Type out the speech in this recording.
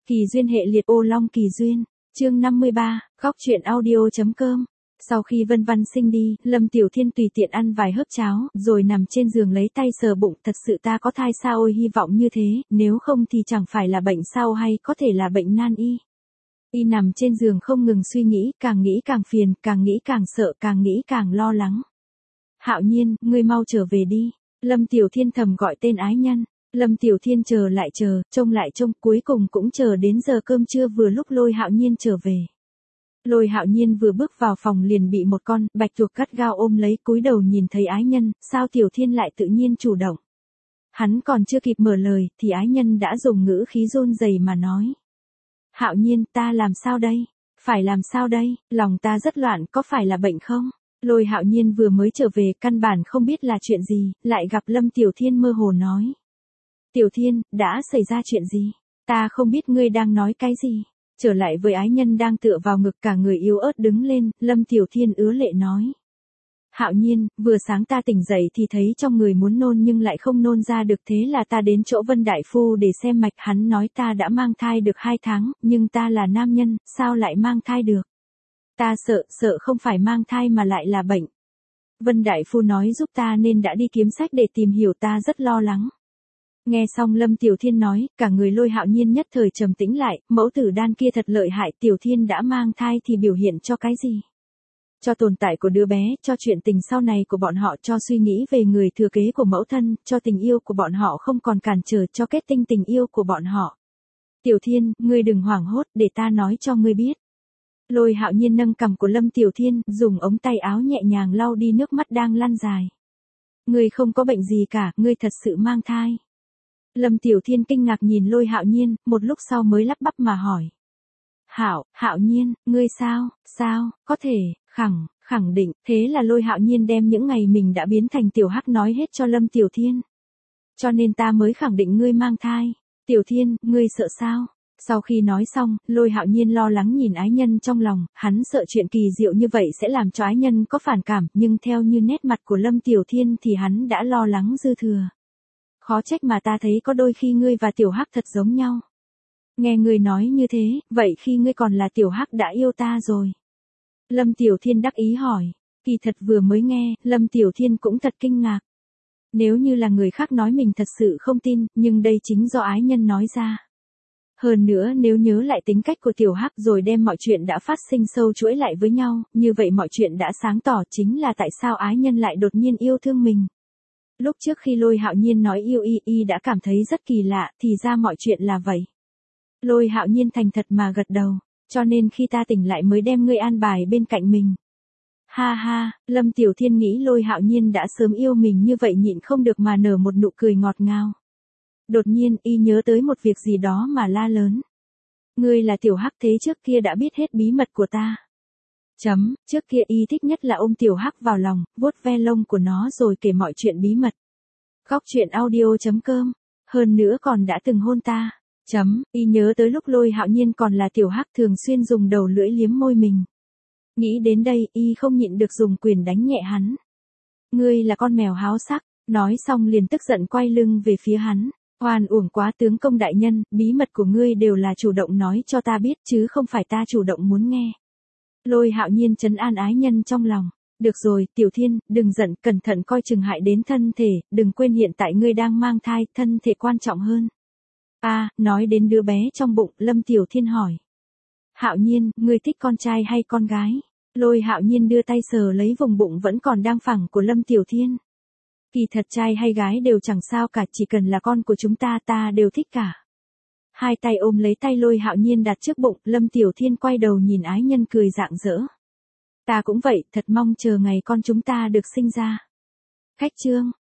Kỳ duyên hệ liệt ô long kỳ duyên, chương 53, góc truyện audio.com. Sau khi Vân Văn sinh đi, Lâm Tiểu Thiên tùy tiện ăn vài hớp cháo, rồi nằm trên giường lấy tay sờ bụng, thật sự ta có thai sao, ôi hy vọng như thế, nếu không thì chẳng phải là bệnh sao, hay có thể là bệnh nan y. Y nằm trên giường không ngừng suy nghĩ càng phiền, càng nghĩ càng sợ, càng nghĩ càng lo lắng. Hạo Nhiên, ngươi mau trở về đi. Lâm Tiểu Thiên thầm gọi tên ái nhân. Lâm Tiểu Thiên chờ lại chờ, trông lại trông, cuối cùng cũng chờ đến giờ cơm trưa, vừa lúc Lôi Hạo Nhiên trở về. Lôi Hạo Nhiên vừa bước vào phòng liền bị một con bạch tuộc gắt gao ôm lấy, cúi đầu nhìn thấy ái nhân, sao Tiểu Thiên lại tự nhiên chủ động. Hắn còn chưa kịp mở lời, thì ái nhân đã dùng ngữ khí run rẩy mà nói. Hạo Nhiên, ta làm sao đây? Phải làm sao đây? Lòng ta rất loạn, có phải là bệnh không? Lôi Hạo Nhiên vừa mới trở về, căn bản không biết là chuyện gì, lại gặp Lâm Tiểu Thiên mơ hồ nói. Tiểu Thiên, đã xảy ra chuyện gì? Ta không biết ngươi đang nói cái gì. Trở lại với ái nhân đang tựa vào ngực, cả người yếu ớt đứng lên, Lâm Tiểu Thiên ứa lệ nói. Hạo Nhiên, vừa sáng ta tỉnh dậy thì thấy trong người muốn nôn nhưng lại không nôn ra được, thế là ta đến chỗ Vân Đại Phu để xem mạch, hắn nói ta đã mang thai được 2 tháng, nhưng ta là nam nhân, sao lại mang thai được? Ta sợ không phải mang thai mà lại là bệnh. Vân Đại Phu nói giúp ta nên đã đi kiếm sách để tìm hiểu, ta rất lo lắng. Nghe xong Lâm Tiểu Thiên nói, cả người Lôi Hạo Nhiên nhất thời trầm tĩnh lại, mẫu tử đan kia thật lợi hại, Tiểu Thiên đã mang thai thì biểu hiện cho cái gì? Cho tồn tại của đứa bé, cho chuyện tình sau này của bọn họ, cho suy nghĩ về người thừa kế của mẫu thân, cho tình yêu của bọn họ không còn cản trở, cho kết tinh tình yêu của bọn họ. Tiểu Thiên, ngươi đừng hoảng hốt, để ta nói cho ngươi biết. Lôi Hạo Nhiên nâng cằm của Lâm Tiểu Thiên, dùng ống tay áo nhẹ nhàng lau đi nước mắt đang lăn dài. Ngươi không có bệnh gì cả, ngươi thật sự mang thai. Lâm Tiểu Thiên kinh ngạc nhìn Lôi Hạo Nhiên, một lúc sau mới lắp bắp mà hỏi. Hạo Nhiên, ngươi sao, có thể, khẳng định, thế là Lôi Hạo Nhiên đem những ngày mình đã biến thành tiểu hắc nói hết cho Lâm Tiểu Thiên. Cho nên ta mới khẳng định ngươi mang thai. Tiểu Thiên, ngươi sợ sao? Sau khi nói xong, Lôi Hạo Nhiên lo lắng nhìn ái nhân trong lòng, hắn sợ chuyện kỳ diệu như vậy sẽ làm cho ái nhân có phản cảm, nhưng theo như nét mặt của Lâm Tiểu Thiên thì hắn đã lo lắng dư thừa. Khó trách mà ta thấy có đôi khi ngươi và tiểu hắc thật giống nhau. Nghe ngươi nói như thế, vậy khi ngươi còn là tiểu hắc đã yêu ta rồi? Lâm Tiểu Thiên đắc ý hỏi. Kỳ thật vừa mới nghe, Lâm Tiểu Thiên cũng thật kinh ngạc. Nếu như là người khác nói mình thật sự không tin, nhưng đây chính do ái nhân nói ra. Hơn nữa nếu nhớ lại tính cách của tiểu hắc rồi đem mọi chuyện đã phát sinh sâu chuỗi lại với nhau, như vậy mọi chuyện đã sáng tỏ, chính là tại sao ái nhân lại đột nhiên yêu thương mình. Lúc trước khi Lôi Hạo Nhiên nói yêu y đã cảm thấy rất kỳ lạ, thì ra mọi chuyện là vậy. Lôi Hạo Nhiên thành thật mà gật đầu, cho nên khi ta tỉnh lại mới đem ngươi an bài bên cạnh mình. Ha ha, Lâm Tiểu Thiên nghĩ Lôi Hạo Nhiên đã sớm yêu mình như vậy, nhịn không được mà nở một nụ cười ngọt ngào. Đột nhiên y nhớ tới một việc gì đó mà la lớn. Ngươi là tiểu hắc, thế trước kia đã biết hết bí mật của ta. Trước kia y thích nhất là ôm tiểu hắc vào lòng, vuốt ve lông của nó rồi kể mọi chuyện bí mật. Góc truyện audio.com, hơn nữa còn đã từng hôn ta. Y nhớ tới lúc Lôi Hạo Nhiên còn là tiểu hắc thường xuyên dùng đầu lưỡi liếm môi mình. Nghĩ đến đây, y không nhịn được dùng quyền đánh nhẹ hắn. Ngươi là con mèo háo sắc, nói xong liền tức giận quay lưng về phía hắn. Oan uổng quá tướng công đại nhân, bí mật của ngươi đều là chủ động nói cho ta biết chứ không phải ta chủ động muốn nghe. Lôi Hạo Nhiên trấn an ái nhân trong lòng. Được rồi, Tiểu Thiên, đừng giận, cẩn thận coi chừng hại đến thân thể, đừng quên hiện tại ngươi đang mang thai, thân thể quan trọng hơn. Nói đến đứa bé trong bụng, Lâm Tiểu Thiên hỏi. Hạo Nhiên, ngươi thích con trai hay con gái? Lôi Hạo Nhiên đưa tay sờ lấy vùng bụng vẫn còn đang phẳng của Lâm Tiểu Thiên. Kỳ thật trai hay gái đều chẳng sao cả, chỉ cần là con của chúng ta đều thích cả. Hai tay ôm lấy tay Lôi Hạo Nhiên đặt trước bụng, Lâm Tiểu Thiên quay đầu nhìn ái nhân cười rạng rỡ. Ta cũng vậy, thật mong chờ ngày con chúng ta được sinh ra. Khách chương.